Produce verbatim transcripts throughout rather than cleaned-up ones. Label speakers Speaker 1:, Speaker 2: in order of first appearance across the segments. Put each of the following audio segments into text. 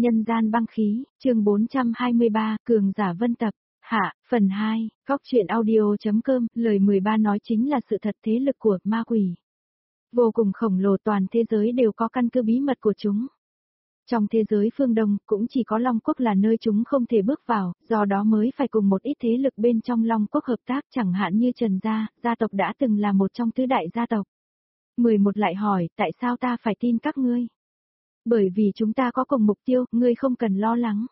Speaker 1: Nhân gian băng khí, chương bốn trăm hai mươi ba, cường giả vân tập, hạ, phần hai, góc truyện audio.com, lời mười ba nói chính là sự thật thế lực của ma quỷ. Vô cùng khổng lồ, toàn thế giới đều có căn cứ bí mật của chúng. Trong thế giới phương Đông, cũng chỉ có Long Quốc là nơi chúng không thể bước vào, do đó mới phải cùng một ít thế lực bên trong Long Quốc hợp tác, chẳng hạn như Trần Gia, gia tộc đã từng là một trong tứ đại gia tộc. mười một lại hỏi, tại sao ta phải tin các ngươi? Bởi vì chúng ta có cùng mục tiêu, ngươi không cần lo lắng.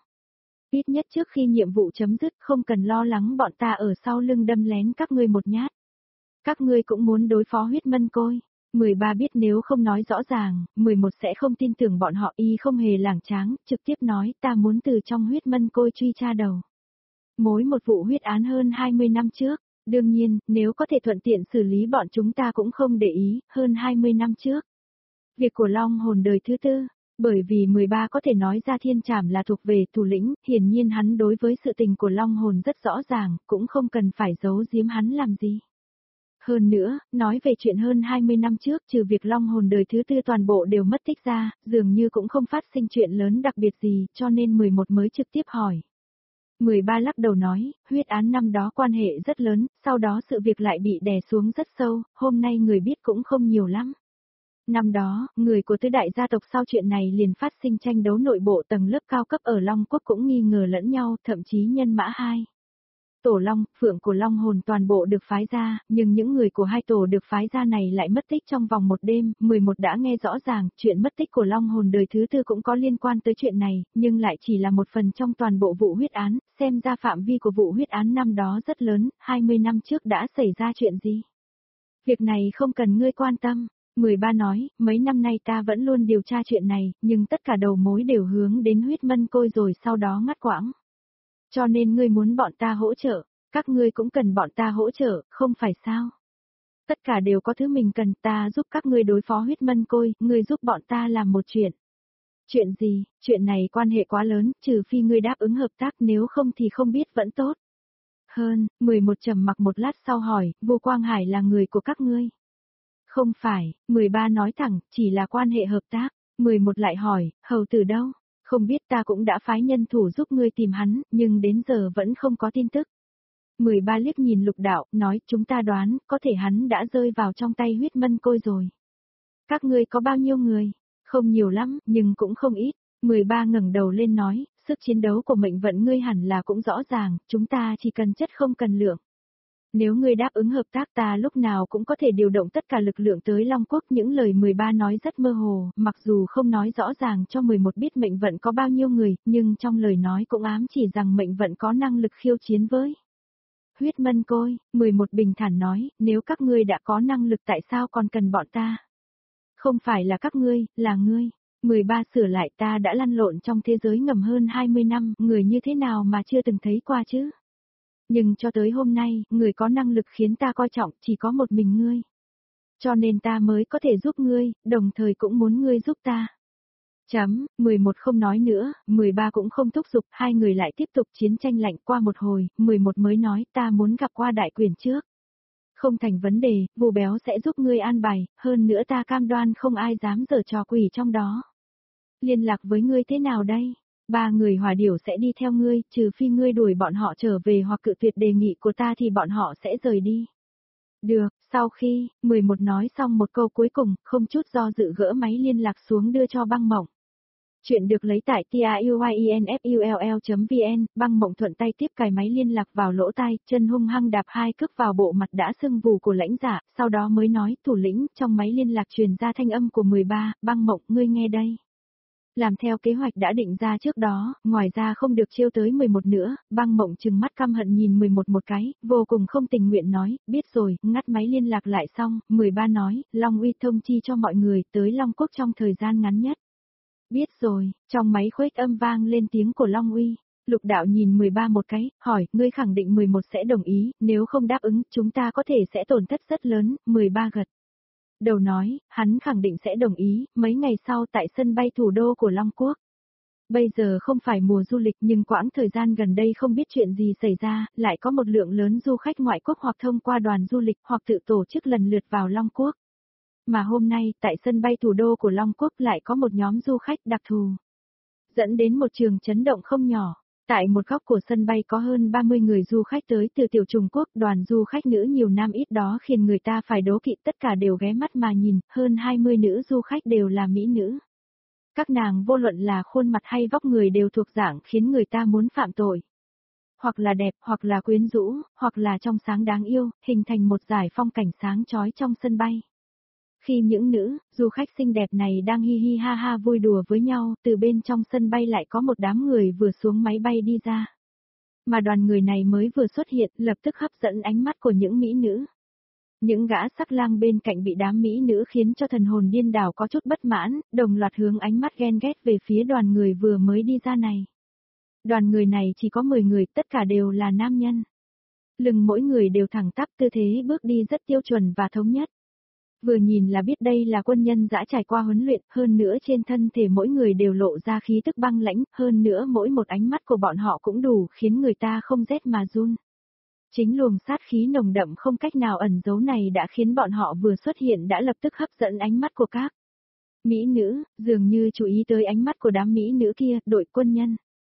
Speaker 1: Ít nhất trước khi nhiệm vụ chấm dứt, không cần lo lắng bọn ta ở sau lưng đâm lén các ngươi một nhát. Các ngươi cũng muốn đối phó huyết mân côi. mười ba biết nếu không nói rõ ràng, mười một sẽ không tin tưởng bọn họ, y không hề lảng tráng, trực tiếp nói ta muốn từ trong huyết mân côi truy tra đầu. Mối một vụ huyết án hơn hai mươi năm trước, đương nhiên, nếu có thể thuận tiện xử lý bọn chúng ta cũng không để ý, hơn hai mươi năm trước. Việc của Long hồn đời thứ tư, bởi vì mười ba có thể nói ra thiên trảm là thuộc về thủ lĩnh, hiển nhiên hắn đối với sự tình của Long hồn rất rõ ràng, cũng không cần phải giấu giếm hắn làm gì. Hơn nữa, nói về chuyện hơn hai mươi năm trước, trừ việc Long hồn đời thứ tư toàn bộ đều mất tích ra, dường như cũng không phát sinh chuyện lớn đặc biệt gì, cho nên mười một mới trực tiếp hỏi. mười ba lắc đầu nói, huyết án năm đó quan hệ rất lớn, sau đó sự việc lại bị đè xuống rất sâu, hôm nay người biết cũng không nhiều lắm. Năm đó, người của tứ đại gia tộc sau chuyện này liền phát sinh tranh đấu nội bộ, tầng lớp cao cấp ở Long Quốc cũng nghi ngờ lẫn nhau, thậm chí nhân mã hai. Tổ Long, phượng của Long hồn toàn bộ được phái ra, nhưng những người của hai tổ được phái ra này lại mất tích trong vòng một đêm, mười một đã nghe rõ ràng, chuyện mất tích của Long hồn đời thứ tư cũng có liên quan tới chuyện này, nhưng lại chỉ là một phần trong toàn bộ vụ huyết án, xem ra phạm vi của vụ huyết án năm đó rất lớn, hai mươi năm trước đã xảy ra chuyện gì. Việc này không cần ngươi quan tâm. mười ba nói, mấy năm nay ta vẫn luôn điều tra chuyện này, nhưng tất cả đầu mối đều hướng đến huyết mân côi rồi sau đó ngắt quãng. Cho nên ngươi muốn bọn ta hỗ trợ, các ngươi cũng cần bọn ta hỗ trợ, không phải sao? Tất cả đều có thứ mình cần, ta giúp các ngươi đối phó huyết mân côi, ngươi giúp bọn ta làm một chuyện. Chuyện gì? Chuyện này quan hệ quá lớn, trừ phi ngươi đáp ứng hợp tác, nếu không thì không biết vẫn tốt. Hơn, mười một trầm mặc một lát sau hỏi, Vô Quang Hải là người của các ngươi? Không phải, mười ba nói thẳng, chỉ là quan hệ hợp tác. mười một lại hỏi, hầu tử đâu? Không biết, ta cũng đã phái nhân thủ giúp ngươi tìm hắn, nhưng đến giờ vẫn không có tin tức. mười ba liếc nhìn Lục Đạo, nói, chúng ta đoán, có thể hắn đã rơi vào trong tay huyết mân côi rồi. Các ngươi có bao nhiêu người? Không nhiều lắm, nhưng cũng không ít. mười ba ngẩng đầu lên nói, sức chiến đấu của mệnh vận ngươi hẳn là cũng rõ ràng, chúng ta chỉ cần chất không cần lượng. Nếu ngươi đáp ứng hợp tác, ta lúc nào cũng có thể điều động tất cả lực lượng tới Long Quốc. Những lời mười ba nói rất mơ hồ, mặc dù không nói rõ ràng cho mười một biết mệnh vận có bao nhiêu người, nhưng trong lời nói cũng ám chỉ rằng mệnh vận có năng lực khiêu chiến với huyết mân côi. mười một bình thản nói, nếu các ngươi đã có năng lực tại sao còn cần bọn ta? Không phải là các ngươi, là ngươi. mười ba sửa lại, ta đã lăn lộn trong thế giới ngầm hơn hai mươi năm, người như thế nào mà chưa từng thấy qua chứ? Nhưng cho tới hôm nay, người có năng lực khiến ta coi trọng, chỉ có một mình ngươi. Cho nên ta mới có thể giúp ngươi, đồng thời cũng muốn ngươi giúp ta. Chấm, mười một không nói nữa, mười ba cũng không thúc giục, hai người lại tiếp tục chiến tranh lạnh. Qua một hồi, mười một mới nói, ta muốn gặp qua đại quyền trước. Không thành vấn đề, Vu Béo sẽ giúp ngươi an bài, hơn nữa ta cam đoan không ai dám giở trò quỷ trong đó. Liên lạc với ngươi thế nào đây? Ba người hỏa điểu sẽ đi theo ngươi, trừ phi ngươi đuổi bọn họ trở về hoặc cự tuyệt đề nghị của ta thì bọn họ sẽ rời đi. Được, sau khi, mười một nói xong một câu cuối cùng, không chút do dự gỡ máy liên lạc xuống đưa cho Băng Mộng. Chuyện được lấy tại truyenfull chấm vn, Băng Mộng thuận tay tiếp cài máy liên lạc vào lỗ tai, chân hung hăng đạp hai cước vào bộ mặt đã sưng vù của lãnh giả, sau đó mới nói, thủ lĩnh, trong máy liên lạc truyền ra thanh âm của mười ba, Băng Mộng, ngươi nghe đây. Làm theo kế hoạch đã định ra trước đó, ngoài ra không được chiêu tới mười một nữa. Băng Mộng trừng mắt căm hận nhìn mười một một cái, vô cùng không tình nguyện nói, biết rồi. Ngắt máy liên lạc lại xong, mười ba nói, Long Uy thông chi cho mọi người tới Long Quốc trong thời gian ngắn nhất. Biết rồi. Trong máy khuếch âm vang lên tiếng của Long Uy. Lục Đạo nhìn mười ba một cái, hỏi, ngươi khẳng định mười một sẽ đồng ý, nếu không đáp ứng, chúng ta có thể sẽ tổn thất rất lớn. mười ba gật đầu nói, hắn khẳng định sẽ đồng ý. Mấy ngày sau tại sân bay thủ đô của Long Quốc. Bây giờ không phải mùa du lịch, nhưng quãng thời gian gần đây không biết chuyện gì xảy ra, lại có một lượng lớn du khách ngoại quốc hoặc thông qua đoàn du lịch hoặc tự tổ chức lần lượt vào Long Quốc. Mà hôm nay, tại sân bay thủ đô của Long Quốc lại có một nhóm du khách đặc thù. dẫn đến một trường chấn động không nhỏ. Tại một góc của sân bay có hơn ba mươi người du khách tới từ tiểu Trung Quốc, đoàn du khách nữ nhiều nam ít đó khiến người ta phải đố kỵ, tất cả đều ghé mắt mà nhìn, hơn hai mươi nữ du khách đều là mỹ nữ. Các nàng vô luận là khuôn mặt hay vóc người đều thuộc dạng khiến người ta muốn phạm tội. Hoặc là đẹp, hoặc là quyến rũ, hoặc là trong sáng đáng yêu, hình thành một dải phong cảnh sáng chói trong sân bay. Khi những nữ, du khách xinh đẹp này đang hi hi ha ha vui đùa với nhau, từ bên trong sân bay lại có một đám người vừa xuống máy bay đi ra. Mà đoàn người này mới vừa xuất hiện, lập tức hấp dẫn ánh mắt của những mỹ nữ. Những gã sắc lang bên cạnh bị đám mỹ nữ khiến cho thần hồn điên đảo có chút bất mãn, đồng loạt hướng ánh mắt ghen ghét về phía đoàn người vừa mới đi ra này. Đoàn người này chỉ có mười người, tất cả đều là nam nhân. Lưng mỗi người đều thẳng tắp, tư thế bước đi rất tiêu chuẩn và thống nhất. Vừa nhìn là biết đây là quân nhân dã trải qua huấn luyện, hơn nữa trên thân thể mỗi người đều lộ ra khí tức băng lãnh, hơn nữa mỗi một ánh mắt của bọn họ cũng đủ khiến người ta không rét mà run. Chính luồng sát khí nồng đậm không cách nào ẩn giấu này đã khiến bọn họ vừa xuất hiện đã lập tức hấp dẫn ánh mắt của các mỹ nữ, dường như chú ý tới ánh mắt của đám mỹ nữ kia, đội quân nhân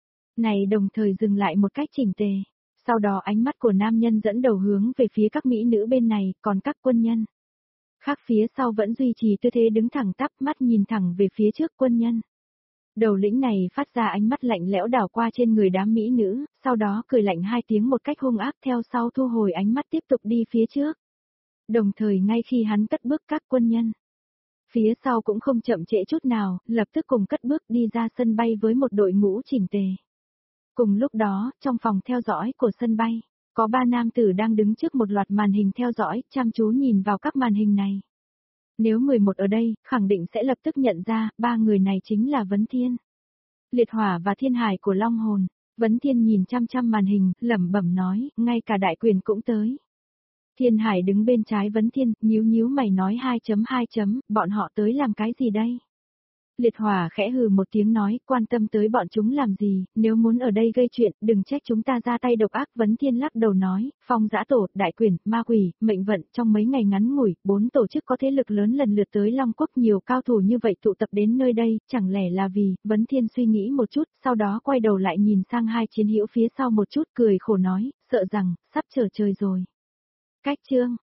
Speaker 1: này đồng thời dừng lại một cách chỉnh tề. Sau đó ánh mắt của nam nhân dẫn đầu hướng về phía các mỹ nữ bên này, còn các quân nhân khác phía sau vẫn duy trì tư thế đứng thẳng tắp, mắt nhìn thẳng về phía trước quân nhân. Đầu lĩnh này phát ra ánh mắt lạnh lẽo đảo qua trên người đám mỹ nữ, sau đó cười lạnh hai tiếng một cách hung ác, theo sau thu hồi ánh mắt tiếp tục đi phía trước. Đồng thời ngay khi hắn cất bước, các quân nhân phía sau cũng không chậm trễ chút nào, lập tức cùng cất bước đi ra sân bay với một đội ngũ chỉnh tề. Cùng lúc đó, trong phòng theo dõi của sân bay, có ba nam tử đang đứng trước một loạt màn hình theo dõi, chăm chú nhìn vào các màn hình này. Nếu mười một ở đây, khẳng định sẽ lập tức nhận ra, ba người này chính là Vấn Thiên, Liệt Hỏa và Thiên Hải của Long Hồn. Vấn Thiên nhìn chăm chăm màn hình, lẩm bẩm nói, ngay cả Đại Quyền cũng tới. Thiên Hải đứng bên trái Vấn Thiên, nhíu nhíu mày nói hai chấm hai chấm, bọn họ tới làm cái gì đây? Liệt Hỏa khẽ hừ một tiếng nói, quan tâm tới bọn chúng làm gì, nếu muốn ở đây gây chuyện, đừng trách chúng ta ra tay độc ác. Vấn Thiên lắc đầu nói, Phong Dã Tổ, Đại Quyền, Ma Quỷ, Mệnh Vận, trong mấy ngày ngắn ngủi, bốn tổ chức có thế lực lớn lần lượt tới Long Quốc, nhiều cao thủ như vậy tụ tập đến nơi đây, chẳng lẽ là vì, Vấn Thiên suy nghĩ một chút, sau đó quay đầu lại nhìn sang hai chiến hữu phía sau một chút, cười khổ nói, sợ rằng, sắp trở trời rồi. Cách chương